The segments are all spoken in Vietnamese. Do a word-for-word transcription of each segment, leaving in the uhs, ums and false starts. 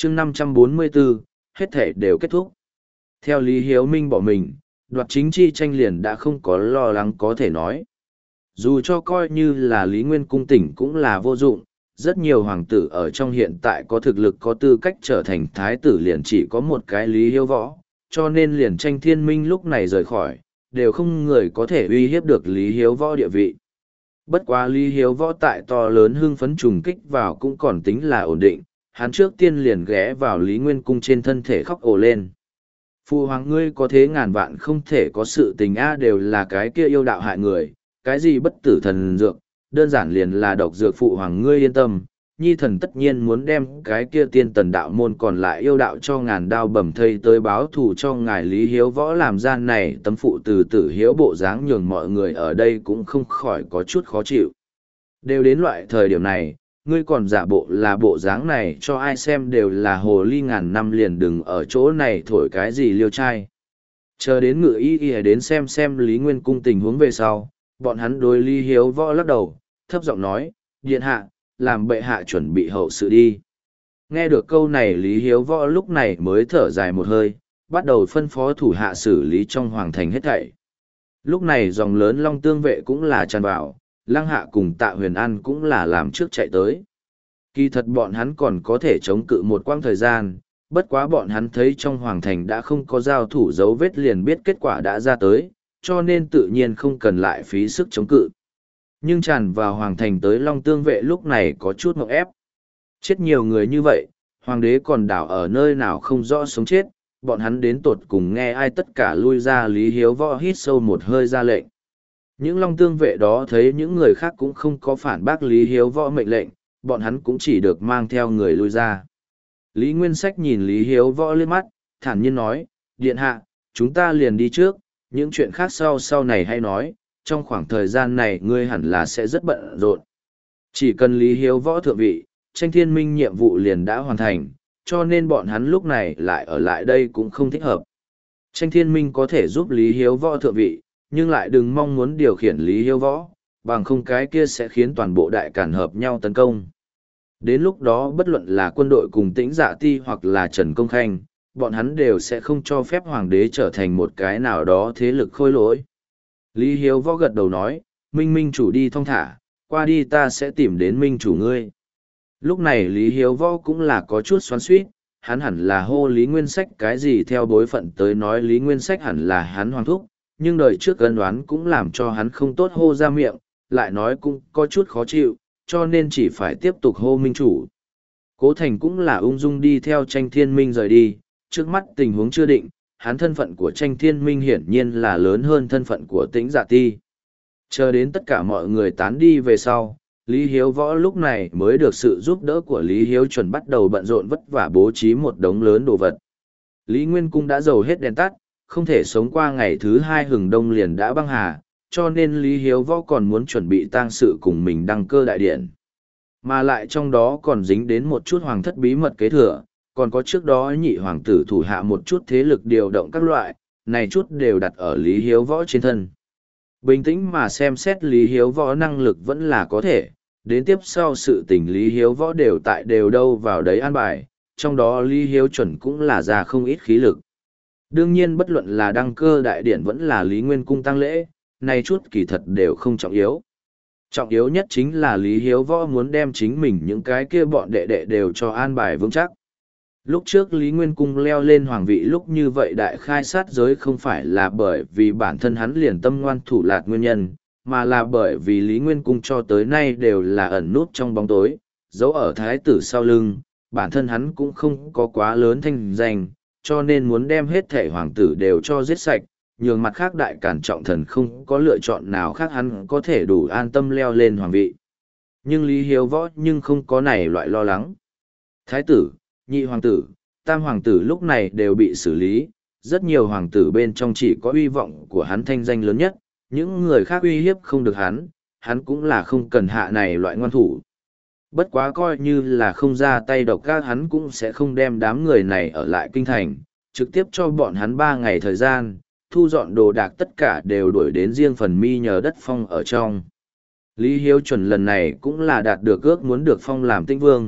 chương năm trăm bốn mươi bốn, hết thể đều kết thúc. Theo Lý Hiếu Minh bỏ mình, đoạt chính chi tranh liền đã không có lo lắng có thể nói. Dù cho coi như là Lý Nguyên Cung tỉnh cũng là vô dụng, rất nhiều hoàng tử ở trong hiện tại có thực lực có tư cách trở thành thái tử liền chỉ có một cái Lý Hiếu Võ, cho nên liền tranh thiên minh lúc này rời khỏi, đều không người có thể uy hiếp được Lý Hiếu Võ địa vị. Bất quá Lý Hiếu Võ tại to lớn hưng phấn trùng kích vào cũng còn tính là ổn định, hắn trước tiên liền ghé vào Lý Nguyên Cung trên thân thể khóc ồ lên. Phụ hoàng ngươi có thế ngàn vạn không thể có sự tình a đều là cái kia yêu đạo hại người, cái gì bất tử thần dược, đơn giản liền là độc dược phụ hoàng ngươi yên tâm, nhi thần tất nhiên muốn đem cái kia tiên tần đạo môn còn lại yêu đạo cho ngàn đao bầm thây tới báo thù cho ngài Lý Hiếu Võ làm gian này tấm phụ từ tử hiếu bộ dáng nhường mọi người ở đây cũng không khỏi có chút khó chịu. Đều đến loại thời điểm này, ngươi còn giả bộ là bộ dáng này cho ai xem đều là hồ ly ngàn năm liền đừng ở chỗ này thổi cái gì liêu trai. Chờ đến ngự y y đến xem xem Lý Nguyên Cung tình huống về sau, bọn hắn đối Lý Hiếu Võ lắc đầu, thấp giọng nói, điện hạ, làm bệ hạ chuẩn bị hậu sự đi. Nghe được câu này Lý Hiếu Võ lúc này mới thở dài một hơi, bắt đầu phân phó thủ hạ xử lý trong hoàng thành hết thảy. Lúc này dòng lớn Long Tương vệ cũng là tràn vào, Lăng Hạ cùng Tạ Huyền An cũng là làm trước chạy tới. Kỳ thật bọn hắn còn có thể chống cự một quãng thời gian, bất quá bọn hắn thấy trong hoàng thành đã không có giao thủ dấu vết liền biết kết quả đã ra tới, cho nên tự nhiên không cần lại phí sức chống cự. Nhưng tràn vào hoàng thành tới Long Tương vệ lúc này có chút ngộp ép. Chết nhiều người như vậy, hoàng đế còn đảo ở nơi nào không rõ sống chết, bọn hắn đến tột cùng nghe ai tất cả lui ra. Lý Hiếu Võ hít sâu một hơi ra lệnh. Những Long Tương vệ đó thấy những người khác cũng không có phản bác Lý Hiếu Võ mệnh lệnh, bọn hắn cũng chỉ được mang theo người lui ra. Lý Nguyên Sách nhìn Lý Hiếu Võ lên mắt, thản nhiên nói, điện hạ, chúng ta liền đi trước, những chuyện khác sau sau này hay nói, trong khoảng thời gian này ngươi hẳn là sẽ rất bận rộn. Chỉ cần Lý Hiếu Võ thượng vị, tranh thiên minh nhiệm vụ liền đã hoàn thành, cho nên bọn hắn lúc này lại ở lại đây cũng không thích hợp. Tranh thiên minh có thể giúp Lý Hiếu Võ thượng vị, nhưng lại đừng mong muốn điều khiển Lý Hiếu Võ, bằng không cái kia sẽ khiến toàn bộ đại cản hợp nhau tấn công. Đến lúc đó bất luận là quân đội cùng Tĩnh Dạ Ti hoặc là Trần Công Khanh, bọn hắn đều sẽ không cho phép hoàng đế trở thành một cái nào đó thế lực khôi lỗi. Lý Hiếu Võ gật đầu nói, Minh Minh chủ đi thong thả, qua đi ta sẽ tìm đến Minh chủ ngươi. Lúc này Lý Hiếu Võ cũng là có chút xoắn xuýt, hắn hẳn là hô Lý Nguyên Sách cái gì theo bối phận tới nói Lý Nguyên Sách hẳn là hắn hoàng thúc, nhưng đời trước ân đoán cũng làm cho hắn không tốt hô ra miệng, lại nói cũng có chút khó chịu, cho nên chỉ phải tiếp tục hô Minh chủ. Cố Thành cũng là ung dung đi theo tranh thiên minh rời đi, trước mắt tình huống chưa định, hắn thân phận của tranh thiên minh hiển nhiên là lớn hơn thân phận của Tĩnh Dạ Ti. Chờ đến tất cả mọi người tán đi về sau, Lý Hiếu Võ lúc này mới được sự giúp đỡ của Lý Hiếu chuẩn bắt đầu bận rộn vất vả bố trí một đống lớn đồ vật. Lý Nguyên Cung đã dầu hết đèn tắt, không thể sống qua ngày thứ hai hừng đông liền đã băng hà, cho nên Lý Hiếu Võ còn muốn chuẩn bị tang sự cùng mình đăng cơ đại điện. Mà lại trong đó còn dính đến một chút hoàng thất bí mật kế thừa, còn có trước đó nhị hoàng tử thủ hạ một chút thế lực điều động các loại, này chút đều đặt ở Lý Hiếu Võ trên thân. Bình tĩnh mà xem xét Lý Hiếu Võ năng lực vẫn là có thể, đến tiếp sau sự tình Lý Hiếu Võ đều tại đều đâu vào đấy an bài, trong đó Lý Hiếu chuẩn cũng là ra không ít khí lực. Đương nhiên bất luận là đăng cơ đại điển vẫn là Lý Nguyên Cung tăng lễ, này chút kỳ thật đều không trọng yếu. Trọng yếu nhất chính là Lý Hiếu Võ muốn đem chính mình những cái kia bọn đệ đệ đều cho an bài vững chắc. Lúc trước Lý Nguyên Cung leo lên hoàng vị lúc như vậy đại khai sát giới không phải là bởi vì bản thân hắn liền tâm ngoan thủ lạt nguyên nhân, mà là bởi vì Lý Nguyên Cung cho tới nay đều là ẩn nút trong bóng tối, giấu ở thái tử sau lưng, bản thân hắn cũng không có quá lớn thanh danh, cho nên muốn đem hết thể hoàng tử đều cho giết sạch, nhường mặt khác đại cản trọng thần không có lựa chọn nào khác hắn có thể đủ an tâm leo lên hoàng vị. Nhưng Lý Hiếu Võ nhưng không có này loại lo lắng. Thái tử, nhị hoàng tử, tam hoàng tử lúc này đều bị xử lý, rất nhiều hoàng tử bên trong chỉ có uy vọng của hắn thanh danh lớn nhất, những người khác uy hiếp không được hắn, hắn cũng là không cần hạ này loại ngoan thủ. Bất quá coi như là không ra tay độc các hắn cũng sẽ không đem đám người này ở lại kinh thành, trực tiếp cho bọn hắn ba ngày thời gian, thu dọn đồ đạc tất cả đều đuổi đến riêng phần mi nhờ đất phong ở trong. Lý Hiếu chuẩn lần này cũng là đạt được ước muốn được phong làm tĩnh vương,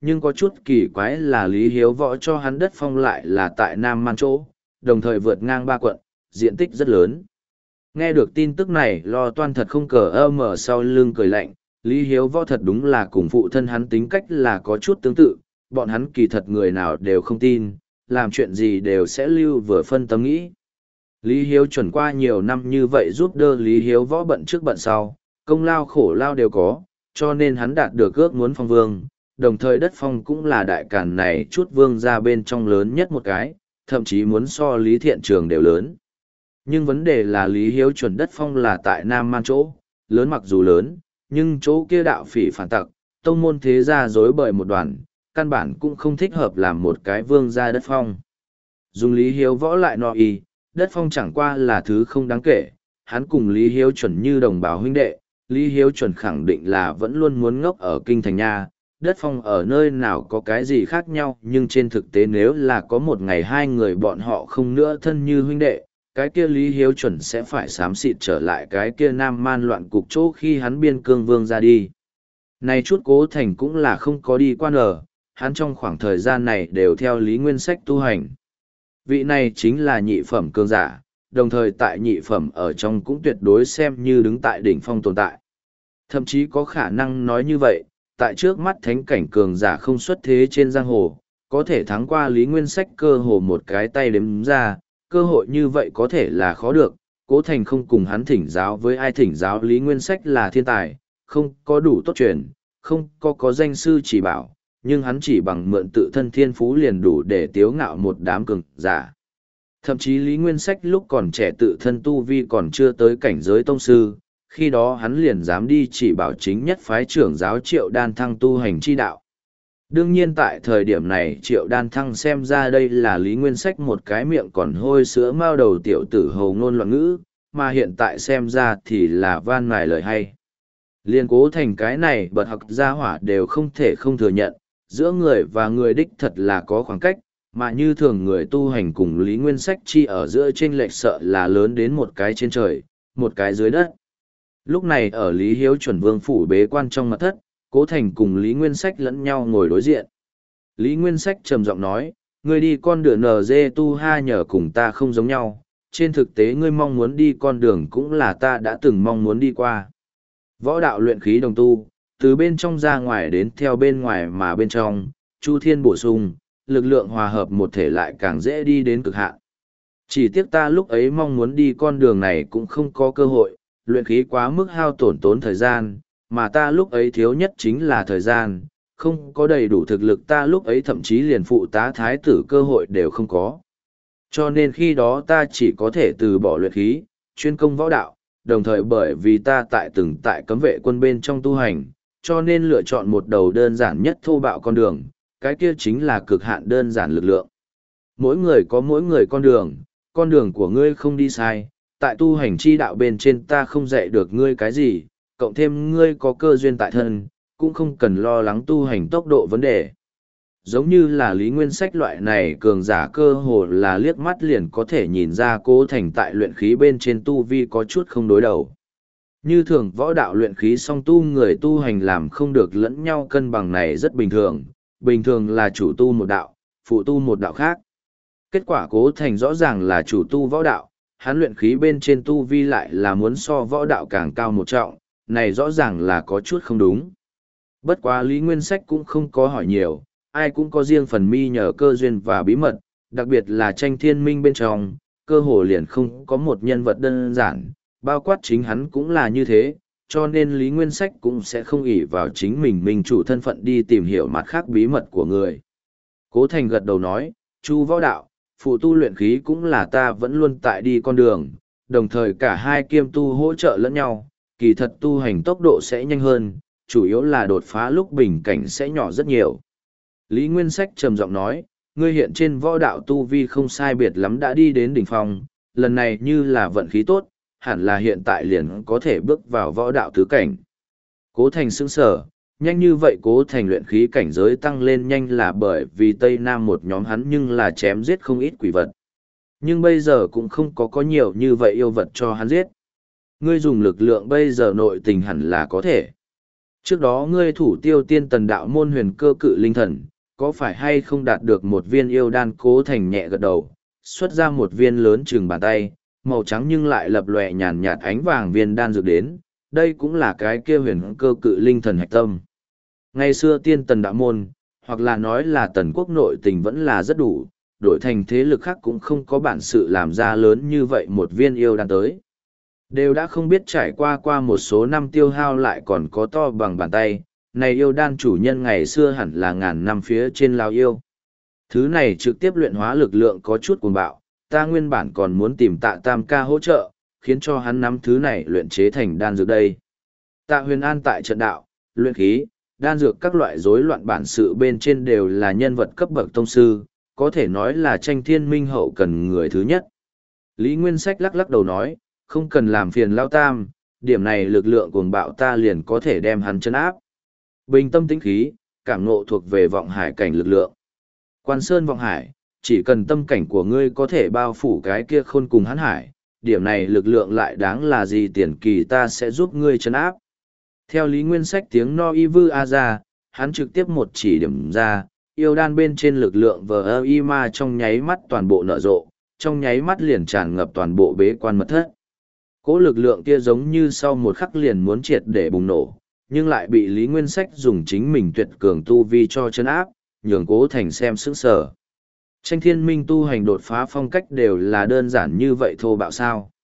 nhưng có chút kỳ quái là Lý Hiếu Võ cho hắn đất phong lại là tại Nam Man chỗ, đồng thời vượt ngang ba quận, diện tích rất lớn. Nghe được tin tức này, Lo Toan thật không cờ ơ mở sau lưng cười lạnh, Lý Hiếu Võ thật đúng là cùng phụ thân hắn tính cách là có chút tương tự, bọn hắn kỳ thật người nào đều không tin, làm chuyện gì đều sẽ lưu vừa phân tâm nghĩ. Lý Hiếu chuẩn qua nhiều năm như vậy giúp đỡ Lý Hiếu Võ bận trước bận sau, công lao khổ lao đều có, cho nên hắn đạt được ước muốn phong vương, đồng thời đất phong cũng là đại càn này chút vương ra bên trong lớn nhất một cái, thậm chí muốn so Lý Thiện Trường đều lớn. Nhưng vấn đề là Lý Hiếu chuẩn đất phong là tại Nam Man chỗ, lớn mặc dù lớn, nhưng chỗ kia đạo phỉ phản tặc, tông môn thế gia dối bời một đoàn, căn bản cũng không thích hợp làm một cái vương gia đất phong. Dùng Lý Hiếu Võ lại nọ y, đất phong chẳng qua là thứ không đáng kể, hắn cùng Lý Hiếu chuẩn như đồng bào huynh đệ, Lý Hiếu chuẩn khẳng định là vẫn luôn muốn ngốc ở kinh thành nha, đất phong ở nơi nào có cái gì khác nhau, nhưng trên thực tế nếu là có một ngày hai người bọn họ không nữa thân như huynh đệ, cái kia Lý Hiếu chuẩn sẽ phải xám xịt trở lại cái kia Nam Man loạn cục chỗ khi hắn biên cương vương ra đi. Này chút Cố Thành cũng là không có đi qua nở, hắn trong khoảng thời gian này đều theo Lý Nguyên Sách tu hành. Vị này chính là nhị phẩm cương giả, đồng thời tại nhị phẩm ở trong cũng tuyệt đối xem như đứng tại đỉnh phong tồn tại. Thậm chí có khả năng nói như vậy, tại trước mắt thánh cảnh cường giả không xuất thế trên giang hồ, có thể thắng qua Lý Nguyên Sách cơ hồ một cái tay đếm ra, cơ hội như vậy có thể là khó được. Cố Thành không cùng hắn thỉnh giáo với ai thỉnh giáo Lý Nguyên Sách là thiên tài, không có đủ tốt truyền, không có có danh sư chỉ bảo, nhưng hắn chỉ bằng mượn tự thân thiên phú liền đủ để tiếu ngạo một đám cường giả. Thậm chí Lý Nguyên Sách lúc còn trẻ tự thân tu vi còn chưa tới cảnh giới tông sư, khi đó hắn liền dám đi chỉ bảo chính nhất phái trưởng giáo Triệu Đan Thăng tu hành chi đạo. Đương nhiên tại thời điểm này Triệu Đan Thăng xem ra đây là Lý Nguyên Sách một cái miệng còn hôi sữa mao đầu tiểu tử hầu ngôn loạn ngữ, mà hiện tại xem ra thì là van mài lời hay. Liên Cố Thành cái này bật học gia hỏa đều không thể không thừa nhận, giữa người và người đích thật là có khoảng cách, mà như thường người tu hành cùng Lý Nguyên Sách chi ở giữa chênh lệch sợ là lớn đến một cái trên trời, một cái dưới đất. Lúc này ở Lý Hiếu chuẩn vương phủ bế quan trong mật thất, Cố Thành cùng Lý Nguyên Sách lẫn nhau ngồi đối diện. Lý Nguyên Sách trầm giọng nói, ngươi đi con đường en giê tu ha nhờ cùng ta không giống nhau, trên thực tế ngươi mong muốn đi con đường cũng là ta đã từng mong muốn đi qua. Võ đạo luyện khí đồng tu, từ bên trong ra ngoài đến theo bên ngoài mà bên trong, chu thiên bổ sung, lực lượng hòa hợp một thể lại càng dễ đi đến cực hạn. Chỉ tiếc ta lúc ấy mong muốn đi con đường này cũng không có cơ hội, luyện khí quá mức hao tổn tốn thời gian, mà ta lúc ấy thiếu nhất chính là thời gian, không có đầy đủ thực lực ta lúc ấy thậm chí liền phụ tá thái tử cơ hội đều không có. Cho nên khi đó ta chỉ có thể từ bỏ luyện khí, chuyên công võ đạo, đồng thời bởi vì ta tại từng tại cấm vệ quân bên trong tu hành, cho nên lựa chọn một đầu đơn giản nhất thô bạo con đường, cái kia chính là cực hạn đơn giản lực lượng. Mỗi người có mỗi người con đường, con đường của ngươi không đi sai, tại tu hành chi đạo bên trên ta không dạy được ngươi cái gì, cộng thêm ngươi có cơ duyên tại thân, cũng không cần lo lắng tu hành tốc độ vấn đề. Giống như là Lý Nguyên Sách loại này cường giả cơ hồ là liếc mắt liền có thể nhìn ra Cố Thành tại luyện khí bên trên tu vi có chút không đối đầu. Như thường võ đạo luyện khí song tu người tu hành làm không được lẫn nhau cân bằng này rất bình thường, bình thường là chủ tu một đạo, phụ tu một đạo khác. Kết quả Cố Thành rõ ràng là chủ tu võ đạo, hắn luyện khí bên trên tu vi lại là muốn so võ đạo càng cao một trọng, này rõ ràng là có chút không đúng. Bất quá Lý Nguyên Sách cũng không có hỏi nhiều, ai cũng có riêng phần mi nhờ cơ duyên và bí mật, đặc biệt là tranh thiên minh bên trong, cơ hồ liền không có một nhân vật đơn giản, bao quát chính hắn cũng là như thế, cho nên Lý Nguyên Sách cũng sẽ không ỷ vào chính mình mình chủ thân phận đi tìm hiểu mặt khác bí mật của người. Cố Thành gật đầu nói, Chu võ đạo, phụ tu luyện khí cũng là ta vẫn luôn tại đi con đường, đồng thời cả hai kiêm tu hỗ trợ lẫn nhau, kỳ thật tu hành tốc độ sẽ nhanh hơn, chủ yếu là đột phá lúc bình cảnh sẽ nhỏ rất nhiều. Lý Nguyên Sách trầm giọng nói, ngươi hiện trên võ đạo tu vi không sai biệt lắm đã đi đến đỉnh phong, lần này như là vận khí tốt, hẳn là hiện tại liền có thể bước vào võ đạo tứ cảnh. Cố Thành sững sở, nhanh như vậy Cố Thành luyện khí cảnh giới tăng lên nhanh là bởi vì Tây Nam một nhóm hắn nhưng là chém giết không ít quỷ vật. Nhưng bây giờ cũng không có có nhiều như vậy yêu vật cho hắn giết. Ngươi dùng lực lượng bây giờ nội tình hẳn là có thể. Trước đó ngươi thủ tiêu tiên tần đạo môn huyền cơ cự linh thần, có phải hay không đạt được một viên yêu đan? Cố Thành nhẹ gật đầu, xuất ra một viên lớn chừng bàn tay, màu trắng nhưng lại lập lòe nhàn nhạt ánh vàng viên đan dược đến, đây cũng là cái kia huyền cơ cự linh thần hạch tâm. Ngày xưa tiên tần đạo môn, hoặc là nói là tần quốc nội tình vẫn là rất đủ, đổi thành thế lực khác cũng không có bản sự làm ra lớn như vậy một viên yêu đan tới. Đều đã không biết trải qua qua một số năm tiêu hao lại còn có to bằng bàn tay, này yêu đan chủ nhân ngày xưa hẳn là ngàn năm phía trên lao yêu. Thứ này trực tiếp luyện hóa lực lượng có chút cuồng bạo, ta nguyên bản còn muốn tìm tạ tam ca hỗ trợ, khiến cho hắn nắm thứ này luyện chế thành đan dược đây. Tạ huyền an tại trận đạo, luyện khí, đan dược các loại rối loạn bản sự bên trên đều là nhân vật cấp bậc tông sư, có thể nói là tranh thiên minh hậu cần người thứ nhất. Lý Nguyên Sách lắc lắc đầu nói, không cần làm phiền lao tam, điểm này lực lượng cuồng bạo ta liền có thể đem hắn chân áp. Bình tâm tĩnh khí, cảm ngộ thuộc về vọng hải cảnh lực lượng. Quan Sơn vọng hải, chỉ cần tâm cảnh của ngươi có thể bao phủ cái kia khôn cùng hắn hải, điểm này lực lượng lại đáng là gì tiền kỳ ta sẽ giúp ngươi chân áp. Theo Lý Nguyên Sách tiếng no y vư a ra, hắn trực tiếp một chỉ điểm ra, yêu đan bên trên lực lượng vờ ơ y ma trong nháy mắt toàn bộ nở rộ, trong nháy mắt liền tràn ngập toàn bộ bế quan mật thất. Cỗ lực lượng kia giống như sau một khắc liền muốn triệt để bùng nổ, nhưng lại bị Lý Nguyên Sách dùng chính mình tuyệt cường tu vi cho chân áp, nhường Cố Thành xem sững sờ. Tranh thiên minh tu hành đột phá phong cách đều là đơn giản như vậy thô bạo sao.